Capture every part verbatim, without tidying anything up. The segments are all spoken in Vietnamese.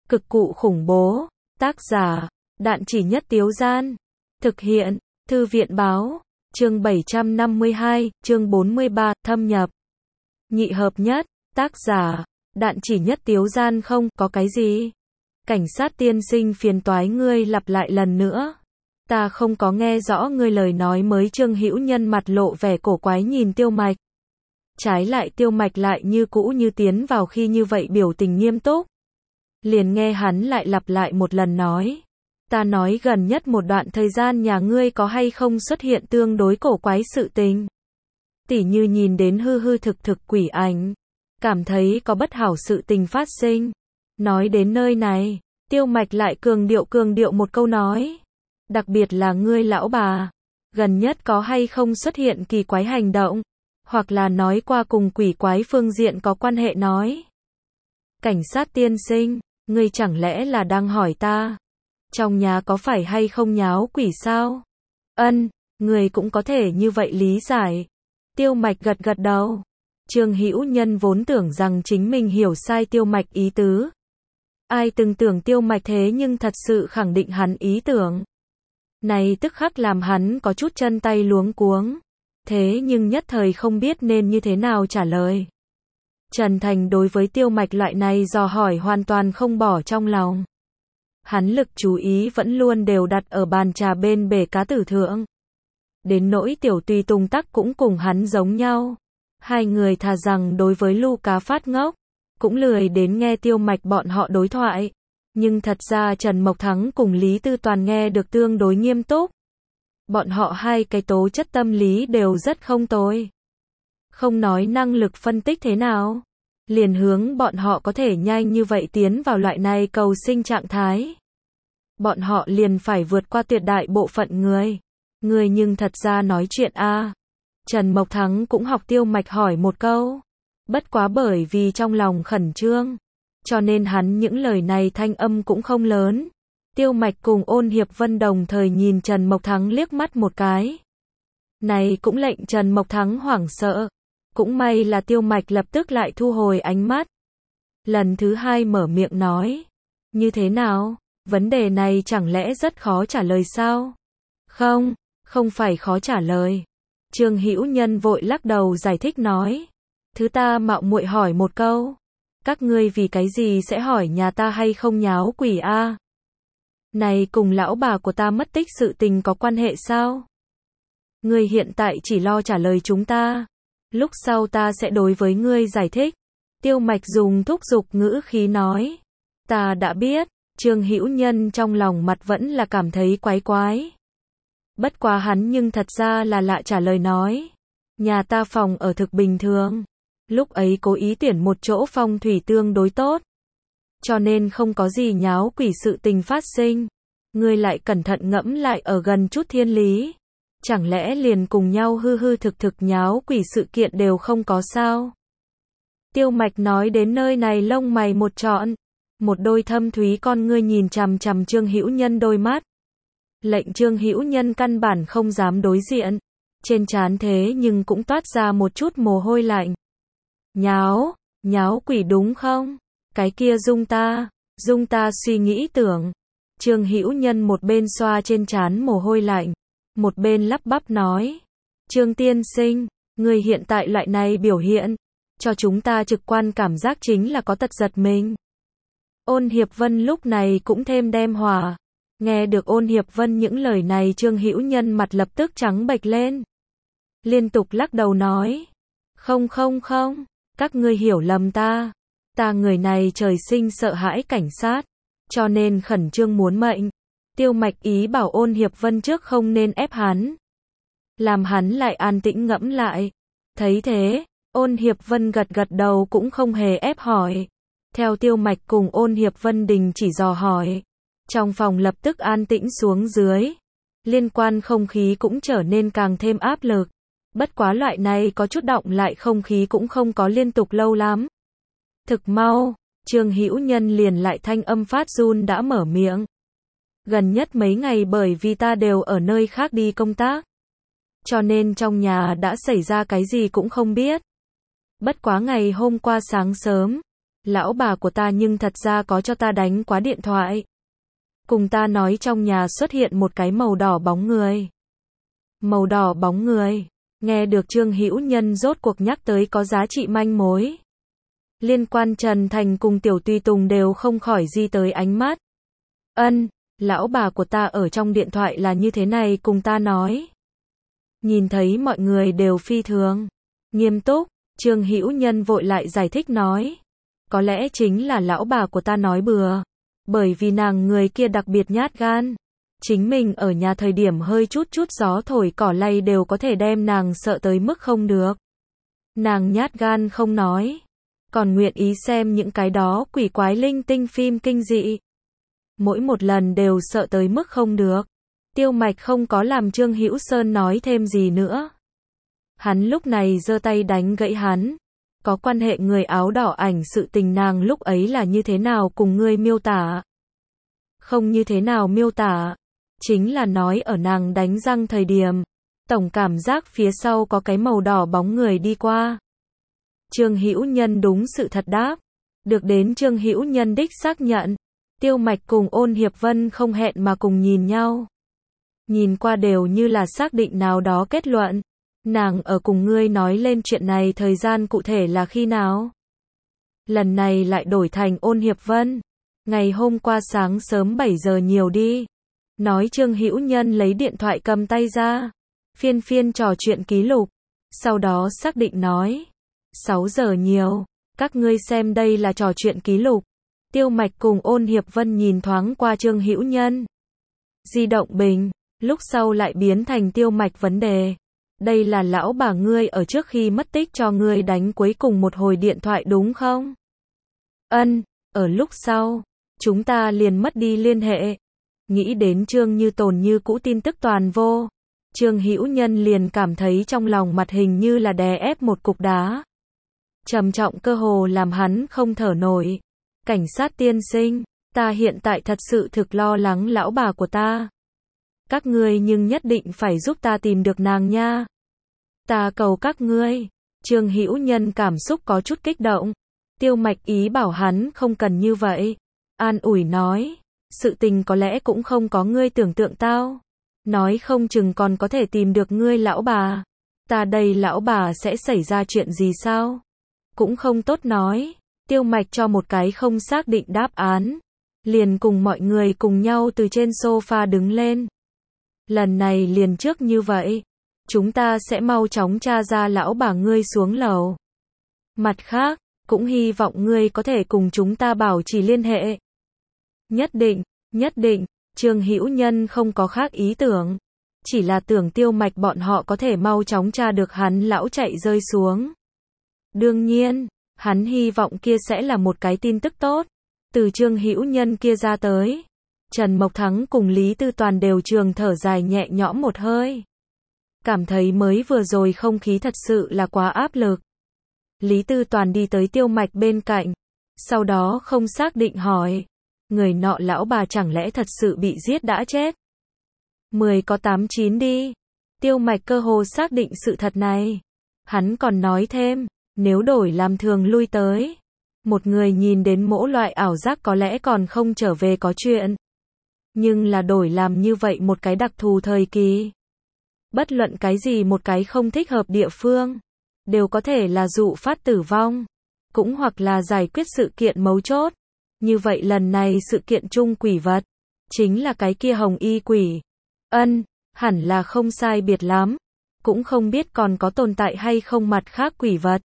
Cực cụ khủng bố. Tác giả, Đạn Chỉ Nhất Tiếu Gian. Thực hiện, Thư viện Báo. Chương bảy trăm năm mươi hai, chương bốn mươi ba, thâm nhập. Nhị hợp nhất. Tác giả, Đạn Chỉ Nhất Tiếu Gian. Không có cái gì. Cảnh sát tiên sinh, phiền toái ngươi lặp lại lần nữa. Ta không có nghe rõ ngươi lời nói mới. Trương Hữu Nhân mặt lộ vẻ cổ quái nhìn Tiêu Mạch. Trái lại Tiêu Mạch lại như cũ như tiến vào khi như vậy, biểu tình nghiêm túc. Liền nghe hắn lại lặp lại một lần nói. Ta nói gần nhất một đoạn thời gian nhà ngươi có hay không xuất hiện tương đối cổ quái sự tình. Tỉ như nhìn đến hư hư thực thực quỷ ảnh. Cảm thấy có bất hảo sự tình phát sinh. Nói đến nơi này, Tiêu Mạch lại cường điệu cường điệu một câu nói. Đặc biệt là ngươi lão bà. Gần nhất có hay không xuất hiện kỳ quái hành động. Hoặc là nói qua cùng quỷ quái phương diện có quan hệ nói. Cảnh sát tiên sinh, ngươi chẳng lẽ là đang hỏi ta. Trong nhà có phải hay không nháo quỷ sao? Ân, người cũng có thể như vậy lý giải. Tiêu Mạch gật gật đầu. Trương Hữu Nhân vốn tưởng rằng chính mình hiểu sai Tiêu Mạch ý tứ. Ai từng tưởng Tiêu Mạch thế nhưng thật sự khẳng định hắn ý tưởng. Này tức khắc làm hắn có chút chân tay luống cuống. Thế nhưng nhất thời không biết nên như thế nào trả lời. Trần Thành đối với Tiêu Mạch loại này dò hỏi hoàn toàn không bỏ trong lòng. Hắn lực chú ý vẫn luôn đều đặt ở bàn trà bên bể cá tử thượng. Đến nỗi Tiểu Tùy Tùng tắc cũng cùng hắn giống nhau. Hai người thà rằng đối với Lu Cá phát ngốc, cũng lười đến nghe Tiêu Mạch bọn họ đối thoại. Nhưng thật ra Trần Mộc Thắng cùng Lý Tư Toàn nghe được tương đối nghiêm túc. Bọn họ hai cái tố chất tâm lý đều rất không tồi. Không nói năng lực phân tích thế nào, liền hướng bọn họ có thể nhanh như vậy tiến vào loại này cầu sinh trạng thái. Bọn họ liền phải vượt qua tuyệt đại bộ phận người. Người nhưng thật ra nói chuyện a. À. Trần Mộc Thắng cũng học Tiêu Mạch hỏi một câu. Bất quá bởi vì trong lòng khẩn trương, cho nên hắn những lời này thanh âm cũng không lớn. Tiêu Mạch cùng Ôn Hiệp Vân đồng thời nhìn Trần Mộc Thắng liếc mắt một cái. Này cũng lệnh Trần Mộc Thắng hoảng sợ. Cũng may là Tiêu Mạch lập tức lại thu hồi ánh mắt. Lần thứ hai mở miệng nói. Như thế nào? Vấn đề này chẳng lẽ rất khó trả lời sao? Không, không phải khó trả lời. Trương Hữu Nhân vội lắc đầu giải thích nói. Thứ ta mạo muội hỏi một câu. Các ngươi vì cái gì sẽ hỏi nhà ta hay không nháo quỷ a? À? Này cùng lão bà của ta mất tích sự tình có quan hệ sao? Ngươi hiện tại chỉ lo trả lời chúng ta. Lúc sau ta sẽ đối với ngươi giải thích. Tiêu Mạch dùng thúc giục ngữ khí nói. Ta đã biết. Trương Hữu Nhân trong lòng mặt vẫn là cảm thấy quái quái. Bất quá hắn nhưng thật ra là lạ trả lời nói. Nhà ta phòng ở thực bình thường. Lúc ấy cố ý tuyển một chỗ phong thủy tương đối tốt. Cho nên không có gì nháo quỷ sự tình phát sinh. Ngươi lại cẩn thận ngẫm lại ở gần chút thiên lý. Chẳng lẽ liền cùng nhau hư hư thực thực nháo quỷ sự kiện đều không có sao? Tiêu Mạch nói đến nơi này lông mày một trọn. Một đôi thâm thúy con ngươi nhìn chằm chằm Trương Hữu Nhân đôi mắt. Lệnh Trương Hữu Nhân căn bản không dám đối diện. Trên trán thế nhưng cũng toát ra một chút mồ hôi lạnh. Nháo, nháo quỷ đúng không? Cái kia Dung ta, Dung ta suy nghĩ tưởng. Trương Hữu Nhân một bên xoa trên trán mồ hôi lạnh, một bên lắp bắp nói. Trương tiên sinh, người hiện tại loại này biểu hiện, cho chúng ta trực quan cảm giác chính là có tật giật mình. Ôn Hiệp Vân lúc này cũng thêm đem hòa. Nghe được Ôn Hiệp Vân những lời này Trương Hữu Nhân mặt lập tức trắng bệch lên. Liên tục lắc đầu nói. Không không không, các ngươi hiểu lầm ta. Ta người này trời sinh sợ hãi cảnh sát, cho nên khẩn trương muốn mệnh. Tiêu Mạch ý bảo Ôn Hiệp Vân trước không nên ép hắn. Làm hắn lại an tĩnh ngẫm lại. Thấy thế, Ôn Hiệp Vân gật gật đầu cũng không hề ép hỏi. Theo Tiêu Mạch cùng Ôn Hiệp Vân đình chỉ dò hỏi. Trong phòng lập tức an tĩnh xuống dưới. Liên quan không khí cũng trở nên càng thêm áp lực. Bất quá loại này có chút động lại không khí cũng không có liên tục lâu lắm. Thực mau, Trương Hữu Nhân liền lại thanh âm phát run đã mở miệng. Gần nhất mấy ngày bởi vì ta đều ở nơi khác đi công tác. Cho nên trong nhà đã xảy ra cái gì cũng không biết. Bất quá ngày hôm qua sáng sớm, Lão bà của ta nhưng thật ra có cho ta đánh quá điện thoại. Cùng ta nói trong nhà xuất hiện một cái màu đỏ bóng người. Màu đỏ bóng người. Nghe được Trương Hữu Nhân rốt cuộc nhắc tới có giá trị manh mối. Liên quan Trần Thành cùng Tiểu Tùy Tùng đều không khỏi di tới ánh mắt. Ân, lão bà của ta ở trong điện thoại là như thế này cùng ta nói. Nhìn thấy mọi người đều phi thường nghiêm túc, Trương Hữu Nhân vội lại giải thích nói. Có lẽ chính là lão bà của ta nói bừa. Bởi vì nàng người kia đặc biệt nhát gan. Chính mình ở nhà thời điểm hơi chút chút gió thổi cỏ lay đều có thể đem nàng sợ tới mức không được. Nàng nhát gan không nói. Còn nguyện ý xem những cái đó quỷ quái linh tinh phim kinh dị. Mỗi một lần đều sợ tới mức không được. Tiêu Mạch không có làm Trương Hữu Sơn nói thêm gì nữa. Hắn lúc này giơ tay đánh gãy hắn. Có quan hệ người áo đỏ ảnh sự tình nàng lúc ấy là như thế nào cùng ngươi miêu tả? Không như thế nào miêu tả. Chính là nói ở nàng đánh răng thời điểm. Tổng cảm giác phía sau có cái màu đỏ bóng người đi qua. Trương Hữu Nhân đúng sự thật đáp. Được đến Trương Hữu Nhân đích xác nhận. Tiêu Mạch cùng Ôn Hiệp Vân không hẹn mà cùng nhìn nhau. Nhìn qua đều như là xác định nào đó kết luận. Nàng ở cùng ngươi nói lên chuyện này thời gian cụ thể là khi nào? Lần này lại đổi thành Ôn Hiệp Vân. Ngày hôm qua sáng sớm bảy giờ nhiều đi. Nói Trương Hữu Nhân lấy điện thoại cầm tay ra. Phiên phiên trò chuyện ký lục. Sau đó xác định nói. sáu giờ nhiều. Các ngươi xem đây là trò chuyện ký lục. Tiêu Mạch cùng Ôn Hiệp Vân nhìn thoáng qua Trương Hữu Nhân. Di động bình. Lúc sau lại biến thành Tiêu Mạch vấn đề. Đây là lão bà ngươi ở trước khi mất tích cho ngươi đánh cuối cùng một hồi điện thoại đúng không? Ân, ở lúc sau, chúng ta liền mất đi liên hệ. Nghĩ đến Trương Như Tồn như cũ tin tức toàn vô. Trương Hữu Nhân liền cảm thấy trong lòng mặt hình như là đè ép một cục đá. Trầm trọng cơ hồ làm hắn không thở nổi. Cảnh sát tiên sinh, ta hiện tại thật sự thực lo lắng lão bà của ta. Các ngươi nhưng nhất định phải giúp ta tìm được nàng nha. Ta cầu các ngươi. Trương Hữu Nhân cảm xúc có chút kích động. Tiêu Mạch ý bảo hắn không cần như vậy. An ủi nói. Sự tình có lẽ cũng không có ngươi tưởng tượng tao. Nói không chừng còn có thể tìm được ngươi lão bà. Ta đây lão bà sẽ xảy ra chuyện gì sao? Cũng không tốt nói. Tiêu Mạch cho một cái không xác định đáp án. Liền cùng mọi người cùng nhau từ trên sofa đứng lên. Lần này liền trước như vậy. Chúng ta sẽ mau chóng tra ra lão bà ngươi xuống lầu. Mặt khác, cũng hy vọng ngươi có thể cùng chúng ta bảo trì liên hệ. Nhất định, nhất định, Trương Hữu Nhân không có khác ý tưởng. Chỉ là tưởng Tiêu Mạch bọn họ có thể mau chóng tra được hắn lão chạy rơi xuống. Đương nhiên, hắn hy vọng kia sẽ là một cái tin tức tốt. Từ Trương Hữu Nhân kia ra tới. Trần Mộc Thắng cùng Lý Tư Toàn đều trường thở dài nhẹ nhõm một hơi. Cảm thấy mới vừa rồi không khí thật sự là quá áp lực. Lý Tư Toàn đi tới Tiêu Mạch bên cạnh. Sau đó không xác định hỏi. Người nọ lão bà chẳng lẽ thật sự bị giết đã chết? Mười có tám chín đi. Tiêu Mạch cơ hồ xác định sự thật này. Hắn còn nói thêm. Nếu đổi làm thường lui tới. Một người nhìn đến mỗi loại ảo giác có lẽ còn không trở về có chuyện. Nhưng là đổi làm như vậy một cái đặc thù thời kỳ. Bất luận cái gì một cái không thích hợp địa phương. Đều có thể là dụ phát tử vong. Cũng hoặc là giải quyết sự kiện mấu chốt. Như vậy lần này sự kiện chung quỷ vật. Chính là cái kia hồng y quỷ. Ân, hẳn là không sai biệt lắm. Cũng không biết còn có tồn tại hay không mặt khác quỷ vật.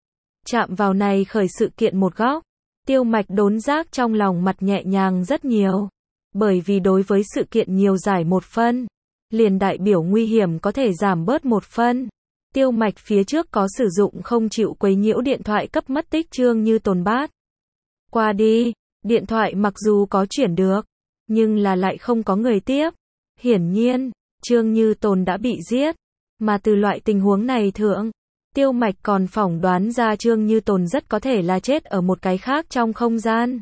Chạm vào này khởi sự kiện một góc. Tiêu Mạch đốn giác trong lòng mặt nhẹ nhàng rất nhiều. Bởi vì đối với sự kiện nhiều giải một phân. Liền đại biểu nguy hiểm có thể giảm bớt một phân. Tiêu Mạch phía trước có sử dụng không chịu quấy nhiễu điện thoại cấp mất tích Trương Như Tồn bát. Qua đi, điện thoại mặc dù có chuyển được. Nhưng là lại không có người tiếp. Hiển nhiên, Trương Như Tồn đã bị giết. Mà từ loại tình huống này thượng. Tiêu Mạch còn phỏng đoán ra Trương Như Tồn rất có thể là chết ở một cái khác trong không gian.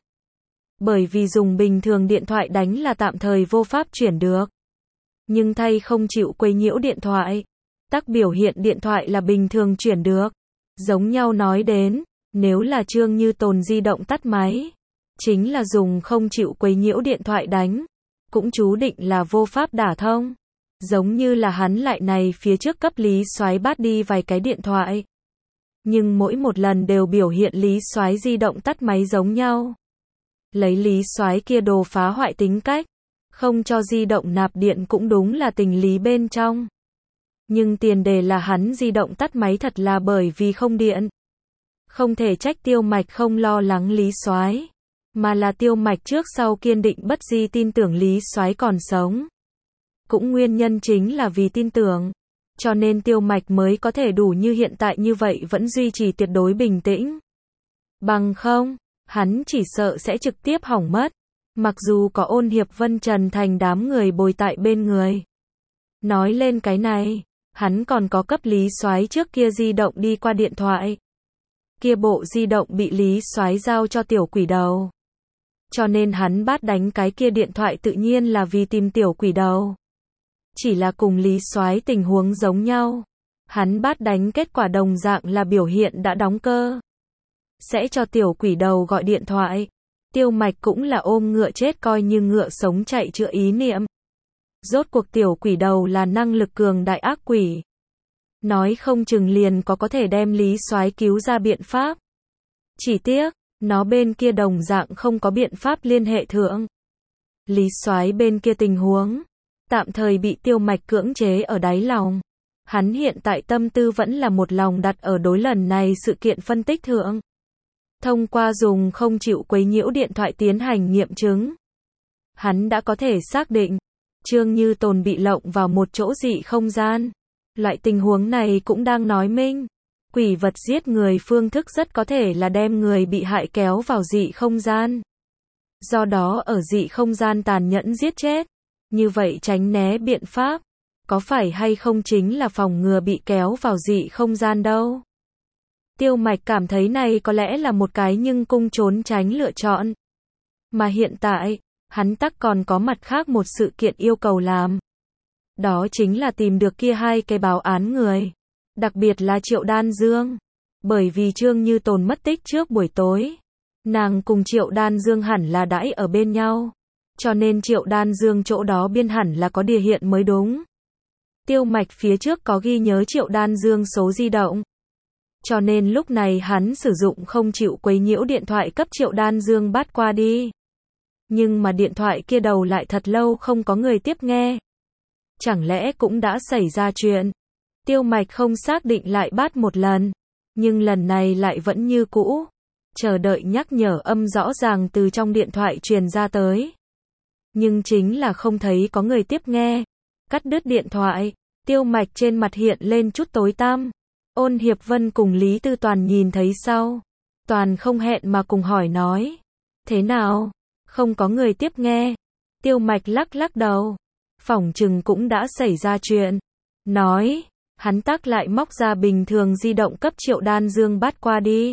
Bởi vì dùng bình thường điện thoại đánh là tạm thời vô pháp chuyển được. Nhưng thay không chịu quấy nhiễu điện thoại. Tắc biểu hiện điện thoại là bình thường chuyển được. Giống nhau nói đến, Nếu là Trương Như Tồn di động tắt máy, chính là dùng không chịu quấy nhiễu điện thoại đánh, cũng chú định là vô pháp đả thông. Giống như là hắn lại này phía trước cấp Lý Soái bắt đi vài cái điện thoại. Nhưng mỗi một lần đều biểu hiện Lý Soái di động tắt máy giống nhau. Lấy Lý Soái kia đồ phá hoại tính cách, không cho di động nạp điện cũng đúng là tình lý bên trong. Nhưng tiền đề là hắn di động tắt máy thật là bởi vì không điện. Không thể trách Tiêu Mạch không lo lắng Lý Soái, mà là Tiêu Mạch trước sau kiên định bất di tin tưởng Lý Soái còn sống. Cũng nguyên nhân chính là vì tin tưởng, cho nên Tiêu Mạch mới có thể đủ như hiện tại như vậy vẫn duy trì tuyệt đối bình tĩnh. Bằng không, hắn chỉ sợ sẽ trực tiếp hỏng mất. Mặc dù có Ôn Hiệp Vân Trần Thành đám người bồi tại bên người. Nói lên cái này, hắn còn có cấp Lý Soái trước kia di động đi qua điện thoại. Kia bộ di động bị Lý Soái giao cho tiểu quỷ đầu. Cho nên hắn bắt đánh cái kia điện thoại tự nhiên là vì tìm tiểu quỷ đầu. Chỉ là cùng Lý Soái tình huống giống nhau. Hắn bắt đánh kết quả đồng dạng là biểu hiện đã đóng cơ. Sẽ cho tiểu quỷ đầu gọi điện thoại. Tiêu Mạch cũng là ôm ngựa chết coi như ngựa sống chạy chữa ý niệm. Rốt cuộc tiểu quỷ đầu là năng lực cường đại ác quỷ. Nói không chừng liền có có thể đem Lý Soái cứu ra biện pháp. Chỉ tiếc, nó bên kia đồng dạng không có biện pháp liên hệ thượng. Lý Soái bên kia tình huống, tạm thời bị Tiêu Mạch cưỡng chế ở đáy lòng. Hắn hiện tại tâm tư vẫn là một lòng đặt ở đối lần này sự kiện phân tích thượng. Thông qua dùng không chịu quấy nhiễu điện thoại tiến hành nghiệm chứng. Hắn đã có thể xác định, Trương Như Tồn bị lộng vào một chỗ dị không gian. Loại tình huống này cũng đang nói minh, quỷ vật giết người phương thức rất có thể là đem người bị hại kéo vào dị không gian. Do đó ở dị không gian tàn nhẫn giết chết. Như vậy tránh né biện pháp, có phải hay không chính là phòng ngừa bị kéo vào dị không gian đâu. Tiêu Mạch cảm thấy này có lẽ là một cái nhưng cung trốn tránh lựa chọn. Mà hiện tại, hắn tắc còn có mặt khác một sự kiện yêu cầu làm. Đó chính là tìm được kia hai cái báo án người. Đặc biệt là Triệu Đan Dương. Bởi vì Trương Như Tồn mất tích trước buổi tối. Nàng cùng Triệu Đan Dương hẳn là đãi ở bên nhau. Cho nên Triệu Đan Dương chỗ đó biên hẳn là có địa hiện mới đúng. Tiêu Mạch phía trước có ghi nhớ Triệu Đan Dương số di động. Cho nên lúc này hắn sử dụng không chịu quấy nhiễu điện thoại cấp Triệu Đan Dương bắt qua đi. Nhưng mà điện thoại kia đầu lại thật lâu không có người tiếp nghe. Chẳng lẽ cũng đã xảy ra chuyện? Tiêu Mạch không xác định lại bắt một lần. Nhưng lần này lại vẫn như cũ. Chờ đợi nhắc nhở âm rõ ràng từ trong điện thoại truyền ra tới. Nhưng chính là không thấy có người tiếp nghe. Cắt đứt điện thoại. Tiêu Mạch trên mặt hiện lên chút tối tăm. Ôn Hiệp Vân cùng Lý Tư Toàn nhìn thấy sau. Toàn không hẹn mà cùng hỏi nói. Thế nào? Không có người tiếp nghe. Tiêu Mạch lắc lắc đầu. Phỏng chừng cũng đã xảy ra chuyện. Nói. Hắn tắc lại móc ra bình thường di động cấp Triệu Đan Dương bắt qua đi.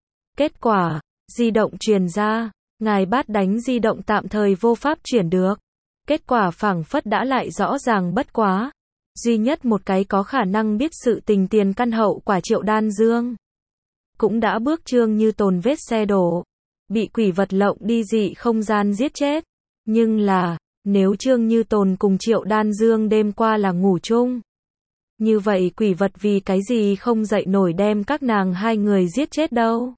Kết quả. Di động truyền ra. Ngài bắt đánh di động tạm thời vô pháp chuyển được. Kết quả phảng phất đã lại rõ ràng bất quá. Duy nhất một cái có khả năng biết sự tình tiền căn hậu quả Triệu Đan Dương. Cũng đã bước Trương Như Tồn vết xe đổ. Bị quỷ vật lộng đi dị không gian giết chết. Nhưng là, nếu Trương Như Tồn cùng Triệu Đan Dương đêm qua là ngủ chung. Như vậy quỷ vật vì cái gì không dậy nổi đem các nàng hai người giết chết đâu.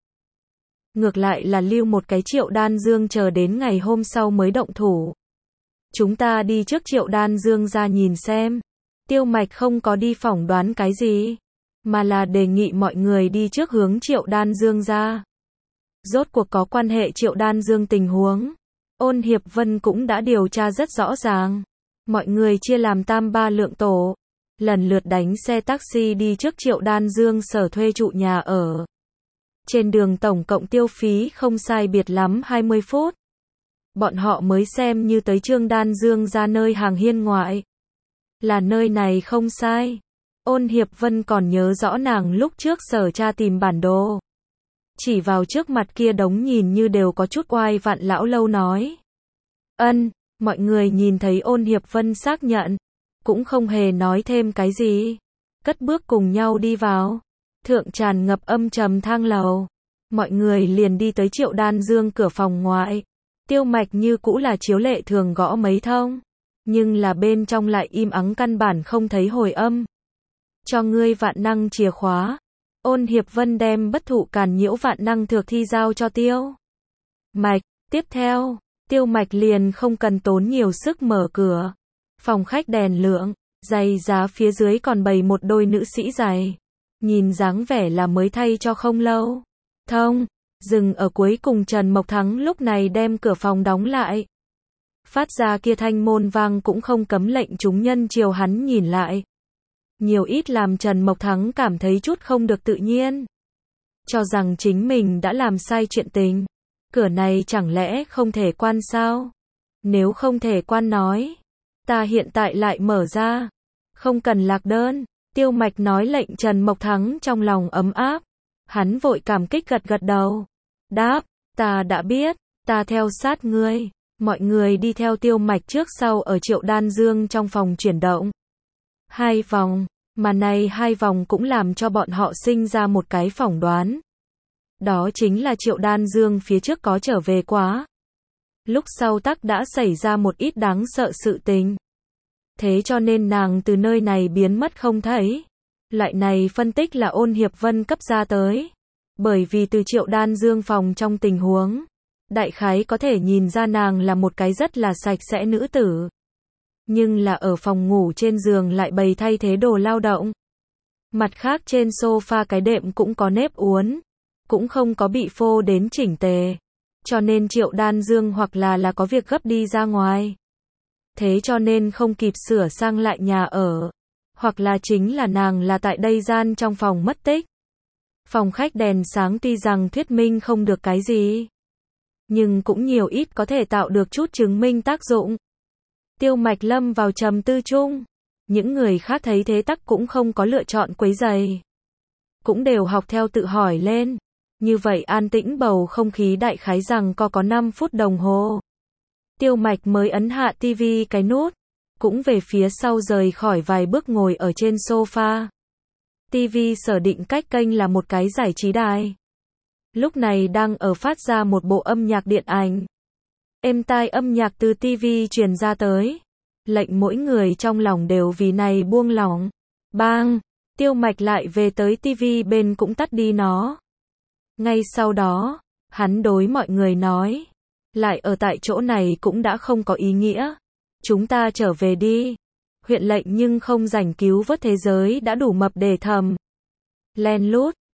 Ngược lại là lưu một cái Triệu Đan Dương chờ đến ngày hôm sau mới động thủ. Chúng ta đi trước Triệu Đan Dương ra nhìn xem. Tiêu Mạch không có đi phỏng đoán cái gì, mà là đề nghị mọi người đi trước hướng Triệu Đan Dương ra. Rốt cuộc có quan hệ Triệu Đan Dương tình huống. Ôn Hiệp Vân cũng đã điều tra rất rõ ràng. Mọi người chia làm tam ba lượng tổ. Lần lượt đánh xe taxi đi trước Triệu Đan Dương sở thuê trụ nhà ở. Trên đường tổng cộng tiêu phí không sai biệt lắm hai mươi phút. Bọn họ mới xem như tới Trương Đan Dương ra nơi hàng hiên ngoại. Là nơi này không sai. Ôn Hiệp Vân còn nhớ rõ nàng lúc trước sở tra tìm bản đồ. Chỉ vào trước mặt kia đống nhìn như đều có chút oai vặn lão lâu nói. Ân, mọi người nhìn thấy Ôn Hiệp Vân xác nhận. Cũng không hề nói thêm cái gì. Cất bước cùng nhau đi vào. Thượng tràn ngập âm trầm thang lầu. Mọi người liền đi tới Triệu Đan Dương cửa phòng ngoại. Tiêu Mạch như cũ là chiếu lệ thường gõ mấy thông, nhưng là bên trong lại im ắng căn bản không thấy hồi âm. Cho ngươi vạn năng chìa khóa. Ôn Hiệp Vân đem bất thụ càn nhiễu vạn năng thược thi giao cho Tiêu Mạch. Tiếp theo, Tiêu Mạch liền không cần tốn nhiều sức mở cửa. Phòng khách đèn lượng, giày giá phía dưới còn bày một đôi nữ sĩ giày. Nhìn dáng vẻ là mới thay cho không lâu. Thông, dừng ở cuối cùng Trần Mộc Thắng lúc này đem cửa phòng đóng lại. Phát ra kia thanh môn vang cũng không cấm lệnh chúng nhân chiều hắn nhìn lại. Nhiều ít làm Trần Mộc Thắng cảm thấy chút không được tự nhiên. Cho rằng chính mình đã làm sai chuyện tình. Cửa này chẳng lẽ không thể quan sao? Nếu không thể quan nói, ta hiện tại lại mở ra. Không cần lạc đơn. Tiêu Mạch nói lệnh Trần Mộc Thắng trong lòng ấm áp. Hắn vội cảm kích gật gật đầu. Đáp, ta đã biết, ta theo sát ngươi. Mọi người đi theo Tiêu Mạch trước sau ở Triệu Đan Dương trong phòng chuyển động. Hai vòng, mà này hai vòng cũng làm cho bọn họ sinh ra một cái phỏng đoán. Đó chính là Triệu Đan Dương phía trước có trở về quá. Lúc sau tắc đã xảy ra một ít đáng sợ sự tình. Thế cho nên nàng từ nơi này biến mất không thấy. Loại này phân tích là Ôn Hiệp Vân cấp ra tới. Bởi vì từ Triệu Đan Dương phòng trong tình huống, đại khái có thể nhìn ra nàng là một cái rất là sạch sẽ nữ tử. Nhưng là ở phòng ngủ trên giường lại bày thay thế đồ lao động. Mặt khác trên sofa cái đệm cũng có nếp uốn, cũng không có bị phô đến chỉnh tề. Cho nên Triệu Đan Dương hoặc là là có việc gấp đi ra ngoài. Thế cho nên không kịp sửa sang lại nhà ở. Hoặc là chính là nàng là tại đây gian trong phòng mất tích. Phòng khách đèn sáng tuy rằng thuyết minh không được cái gì, nhưng cũng nhiều ít có thể tạo được chút chứng minh tác dụng. Tiêu Mạch lâm vào trầm tư chung. Những người khác thấy thế tắc cũng không có lựa chọn quấy rầy. Cũng đều học theo tự hỏi lên. Như vậy an tĩnh bầu không khí đại khái rằng có có năm phút đồng hồ. Tiêu Mạch mới ấn hạ tivi cái nút. Cũng về phía sau rời khỏi vài bước ngồi ở trên sofa. Tivi sở định cách kênh là một cái giải trí đài. Lúc này đang ở phát ra một bộ âm nhạc điện ảnh. Êm tai âm nhạc từ tivi truyền ra tới. Lệnh mỗi người trong lòng đều vì này buông lỏng. Bang! Tiêu Mạch lại về tới tivi bên cũng tắt đi nó. Ngay sau đó, hắn đối mọi người nói. Lại ở tại chỗ này cũng đã không có ý nghĩa. Chúng ta trở về đi. Huyện lệnh nhưng không rảnh cứu vớt thế giới đã đủ mập để thầm. Len lút.